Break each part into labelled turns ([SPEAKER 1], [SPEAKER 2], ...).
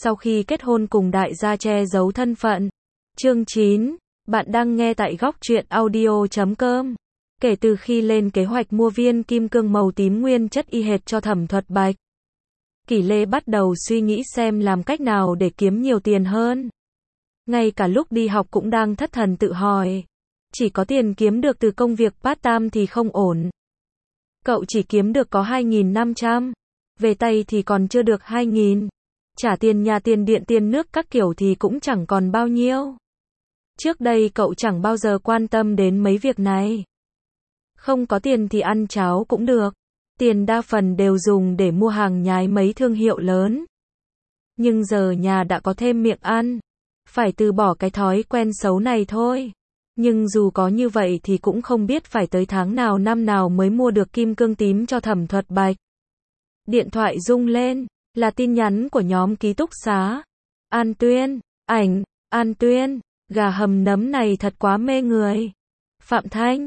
[SPEAKER 1] sau khi kết hôn cùng đại gia che giấu thân phận. Chương 9, bạn đang nghe tại góc truyện audio.com. Kể từ khi lên kế hoạch mua viên kim cương màu tím nguyên chất y hệt cho Thẩm Thuật Bạch, Kỷ Lê bắt đầu suy nghĩ xem làm cách nào để kiếm nhiều tiền hơn. Ngay cả lúc đi học cũng đang thất thần tự hỏi, chỉ có tiền kiếm được từ công việc part-time thì không ổn. Cậu chỉ kiếm được có 2.500, về tay thì còn chưa được 2.000, trả tiền nhà tiền điện tiền nước các kiểu thì cũng chẳng còn bao nhiêu. Trước đây cậu chẳng bao giờ quan tâm đến mấy việc này. Không có tiền thì ăn cháo cũng được, tiền đa phần đều dùng để mua hàng nhái mấy thương hiệu lớn. Nhưng giờ nhà đã có thêm miệng ăn, phải từ bỏ cái thói quen xấu này thôi. Nhưng dù có như vậy thì cũng không biết phải tới tháng nào năm nào mới mua được kim cương tím cho Thẩm Thuật Bạch. Điện thoại rung lên, là tin nhắn của nhóm ký túc xá. An Tuyên, ảnh, An Tuyên, gà hầm nấm này thật quá mê người. Phạm Thanh,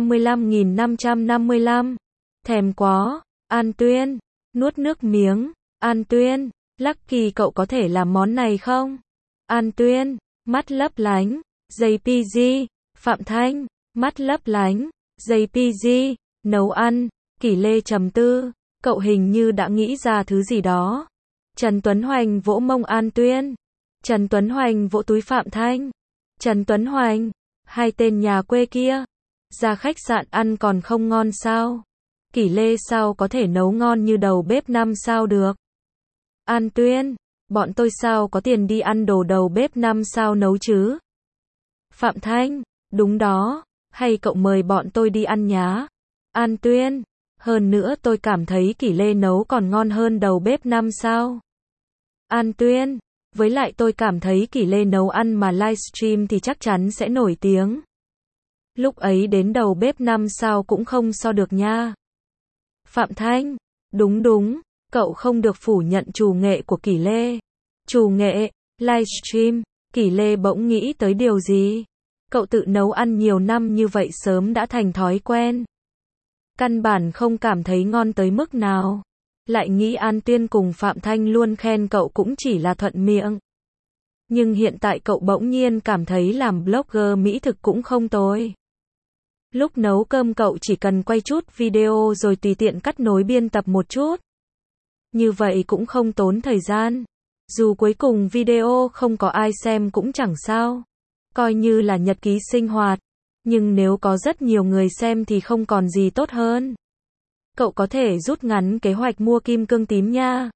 [SPEAKER 1] 55.555. Thèm quá. An Tuyên, nuốt nước miếng. An Tuyên, Lucky cậu có thể làm món này không? An Tuyên, mắt lấp lánh. JPG, Phạm Thanh, mắt lấp lánh. JPG, nấu ăn. Kỷ Lê trầm tư, cậu hình như đã nghĩ ra thứ gì đó. Trần Tuấn Hoành vỗ mông An Tuyên. Trần Tuấn Hoành vỗ túi Phạm Thanh. Trần Tuấn Hoành, hai tên nhà quê kia, ra khách sạn ăn còn không ngon sao? Kỷ Lê sao có thể nấu ngon như đầu bếp 5 sao được? An Tuyên, bọn tôi sao có tiền đi ăn đồ đầu bếp 5 sao nấu chứ? Phạm Thanh, đúng đó, hay cậu mời bọn tôi đi ăn nhá? An Tuyên, hơn nữa tôi cảm thấy Kỷ Lê nấu còn ngon hơn đầu bếp 5 sao. An Tuyên, với lại tôi cảm thấy Kỷ Lê nấu ăn mà livestream thì chắc chắn sẽ nổi tiếng. Lúc ấy đến đầu bếp 5 sao cũng không so được nha. Phạm Thanh, đúng, cậu không được phủ nhận trù nghệ của Kỷ Lê. Trù nghệ, livestream, Kỷ Lê bỗng nghĩ tới điều gì? Cậu tự nấu ăn nhiều năm như vậy sớm đã thành thói quen. Căn bản không cảm thấy ngon tới mức nào. Lại nghĩ An Tuyên cùng Phạm Thanh luôn khen cậu cũng chỉ là thuận miệng. Nhưng hiện tại cậu bỗng nhiên cảm thấy làm blogger mỹ thực cũng không tồi. Lúc nấu cơm cậu chỉ cần quay chút video rồi tùy tiện cắt nối biên tập một chút. Như vậy cũng không tốn thời gian. Dù cuối cùng video không có ai xem cũng chẳng sao. Coi như là nhật ký sinh hoạt. Nhưng nếu có rất nhiều người xem thì không còn gì tốt hơn. Cậu có thể rút ngắn kế hoạch mua kim cương tím nha.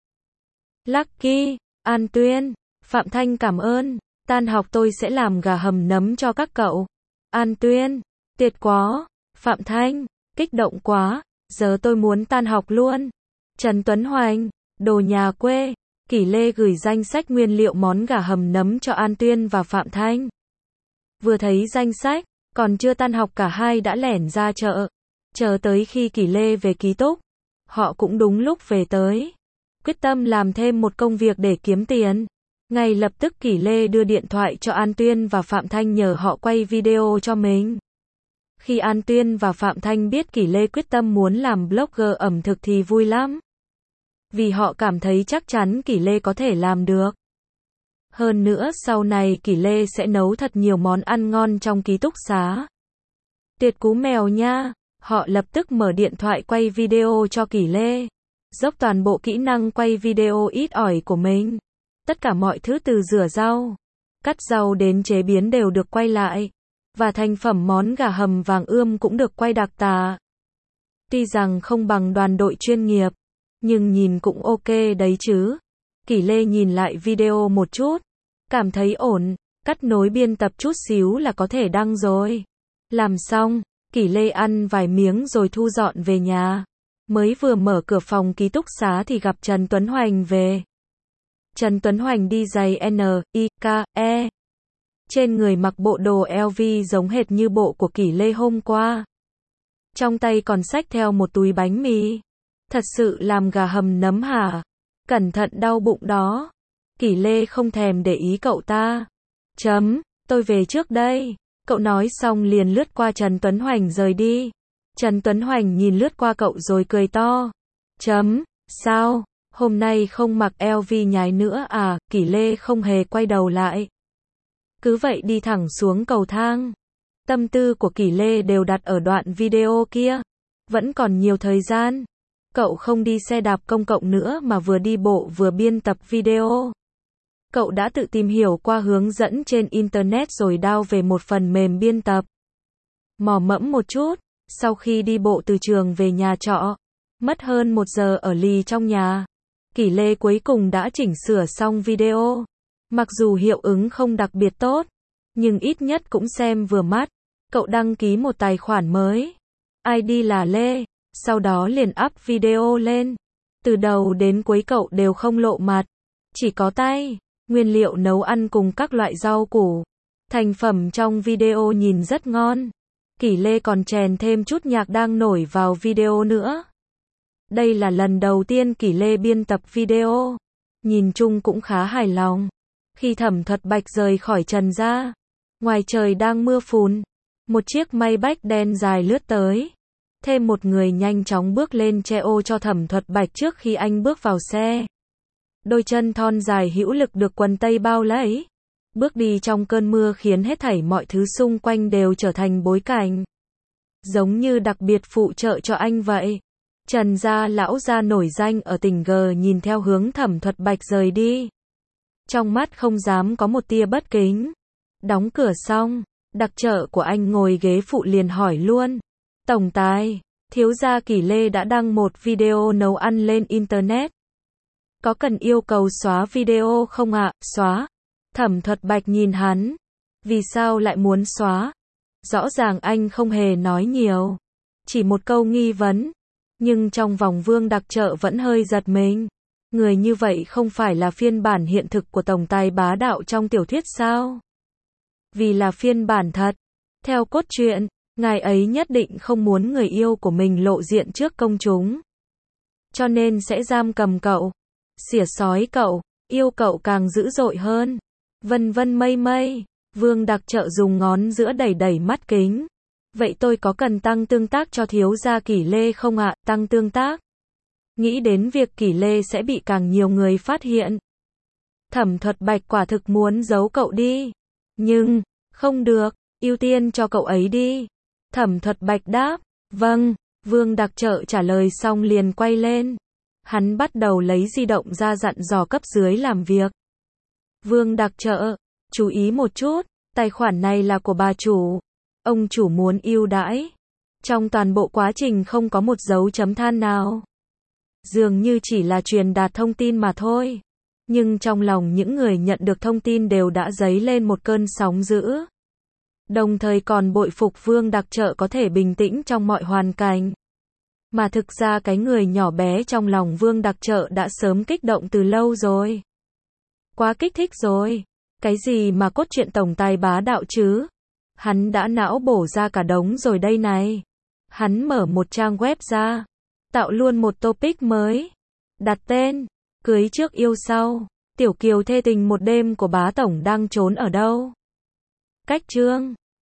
[SPEAKER 1] Lucky, An Tuyên, Phạm Thanh cảm ơn. Tan học tôi sẽ làm gà hầm nấm cho các cậu. An Tuyên, tuyệt quá. Phạm Thanh, kích động quá. Giờ tôi muốn tan học luôn. Trần Tuấn Hoành, đồ nhà quê. Kỷ Lê gửi danh sách nguyên liệu món gà hầm nấm cho An Tuyên và Phạm Thanh. Vừa thấy danh sách, còn chưa tan học cả hai đã lẻn ra chợ. Chờ tới khi Kỷ Lê về ký túc, họ cũng đúng lúc về tới. Quyết tâm làm thêm một công việc để kiếm tiền. Ngay lập tức Kỷ Lê đưa điện thoại cho An Tuyên và Phạm Thanh nhờ họ quay video cho mình. Khi An Tuyên và Phạm Thanh biết Kỷ Lê quyết tâm muốn làm blogger ẩm thực thì vui lắm. Vì họ cảm thấy chắc chắn Kỷ Lê có thể làm được. Hơn nữa sau này Kỷ Lê sẽ nấu thật nhiều món ăn ngon trong ký túc xá. Tuyệt cú mèo nha. Họ lập tức mở điện thoại quay video cho Kỷ Lê. Dốc toàn bộ kỹ năng quay video ít ỏi của mình. Tất cả mọi thứ từ rửa rau, cắt rau đến chế biến đều được quay lại. Và thành phẩm món gà hầm vàng ươm cũng được quay đặc tả. Tuy rằng không bằng đoàn đội chuyên nghiệp, nhưng nhìn cũng ok đấy chứ. Kỷ Lê nhìn lại video một chút, cảm thấy ổn, cắt nối biên tập chút xíu là có thể đăng rồi. Làm xong, Kỷ Lê ăn vài miếng rồi thu dọn về nhà. Mới vừa mở cửa phòng ký túc xá thì gặp Trần Tuấn Hoành về. Trần Tuấn Hoành đi giày Nike. Trên người mặc bộ đồ LV giống hệt như bộ của Kỷ Lê hôm qua. Trong tay còn xách theo một túi bánh mì. Thật sự làm gà hầm nấm hả? Cẩn thận đau bụng đó. Kỷ Lê không thèm để ý cậu ta. Tôi về trước đây. Cậu nói xong liền lướt qua Trần Tuấn Hoành rời đi. Trần Tuấn Hoành nhìn lướt qua cậu rồi cười to. Sao? Hôm nay không mặc LV nhái nữa à, Kỷ Lê không hề quay đầu lại. Cứ vậy đi thẳng xuống cầu thang. Tâm tư của Kỷ Lê đều đặt ở đoạn video kia. Vẫn còn nhiều thời gian. Cậu không đi xe đạp công cộng nữa mà vừa đi bộ vừa biên tập video. Cậu đã tự tìm hiểu qua hướng dẫn trên Internet rồi download về một phần mềm biên tập. Mò mẫm một chút, sau khi đi bộ từ trường về nhà trọ, mất hơn 1 giờ ở lì trong nhà, Kỷ Lê cuối cùng đã chỉnh sửa xong video. Mặc dù hiệu ứng không đặc biệt tốt, nhưng ít nhất cũng xem vừa mắt. Cậu đăng ký một tài khoản mới. ID là Lê, sau đó liền up video lên. Từ đầu đến cuối cậu đều không lộ mặt, chỉ có tay, nguyên liệu nấu ăn cùng các loại rau củ. Thành phẩm trong video nhìn rất ngon. Kỷ Lê còn chèn thêm chút nhạc đang nổi vào video nữa. Đây là lần đầu tiên Kỷ Lê biên tập video. Nhìn chung cũng khá hài lòng. Khi Thẩm Thuật Bạch rời khỏi Trần gia, ngoài trời đang mưa phùn, một chiếc Maybach đen dài lướt tới. Thêm một người nhanh chóng bước lên che ô cho Thẩm Thuật Bạch trước khi anh bước vào xe. Đôi chân thon dài hữu lực được quần tây bao lấy. Bước đi trong cơn mưa khiến hết thảy mọi thứ xung quanh đều trở thành bối cảnh. Giống như đặc biệt phụ trợ cho anh vậy. Trần gia lão gia nổi danh ở tỉnh G nhìn theo hướng Thẩm Thuật Bạch rời đi. Trong mắt không dám có một tia bất kính. Đóng cửa xong, đặc trợ của anh ngồi ghế phụ liền hỏi luôn. Tổng tài, thiếu gia Kỷ Lê đã đăng một video nấu ăn lên Internet. Có cần yêu cầu xóa video không ạ? Xóa. Thẩm Thuật Bạch nhìn hắn. Vì sao lại muốn xóa? Rõ ràng anh không hề nói nhiều. Chỉ một câu nghi vấn. Nhưng trong vòng Vương đặc trợ vẫn hơi giật mình. Người như vậy không phải là phiên bản hiện thực của tổng tài bá đạo trong tiểu thuyết sao? Vì là phiên bản thật. Theo cốt truyện, ngài ấy nhất định không muốn người yêu của mình lộ diện trước công chúng. Cho nên sẽ giam cầm cậu, xỉa xói cậu, yêu cậu càng dữ dội hơn. Vân vân mây mây, Vương đặc trợ dùng ngón giữa đẩy đẩy mắt kính. Vậy tôi có cần tăng tương tác cho thiếu gia Kỷ Lê không ạ? Tăng tương tác? Nghĩ đến việc Kỷ Lê sẽ bị càng nhiều người phát hiện. Thẩm Thuật Bạch quả thực muốn giấu cậu đi. Nhưng, không được, ưu tiên cho cậu ấy đi. Thẩm Thuật Bạch đáp, vâng. Vương đặc trợ trả lời xong liền quay lên. Hắn bắt đầu lấy di động ra dặn dò cấp dưới làm việc. Vương đặc trợ, chú ý một chút, tài khoản này là của bà chủ. Ông chủ muốn ưu đãi. Trong toàn bộ quá trình không có một dấu chấm than nào. Dường như chỉ là truyền đạt thông tin mà thôi. Nhưng trong lòng những người nhận được thông tin đều đã dấy lên một cơn sóng dữ. Đồng thời còn bội phục Vương đặc trợ có thể bình tĩnh trong mọi hoàn cảnh. Mà thực ra cái người nhỏ bé trong lòng Vương đặc trợ đã sớm kích động từ lâu rồi. Quá kích thích rồi. Cái gì mà cốt truyện tổng tài bá đạo chứ? Hắn đã não bổ ra cả đống rồi đây này. Hắn mở một trang web ra. Tạo luôn một topic mới. Đặt tên, cưới trước yêu sau. Tiểu kiều thê tình một đêm của bá tổng đang trốn ở đâu? Cách chương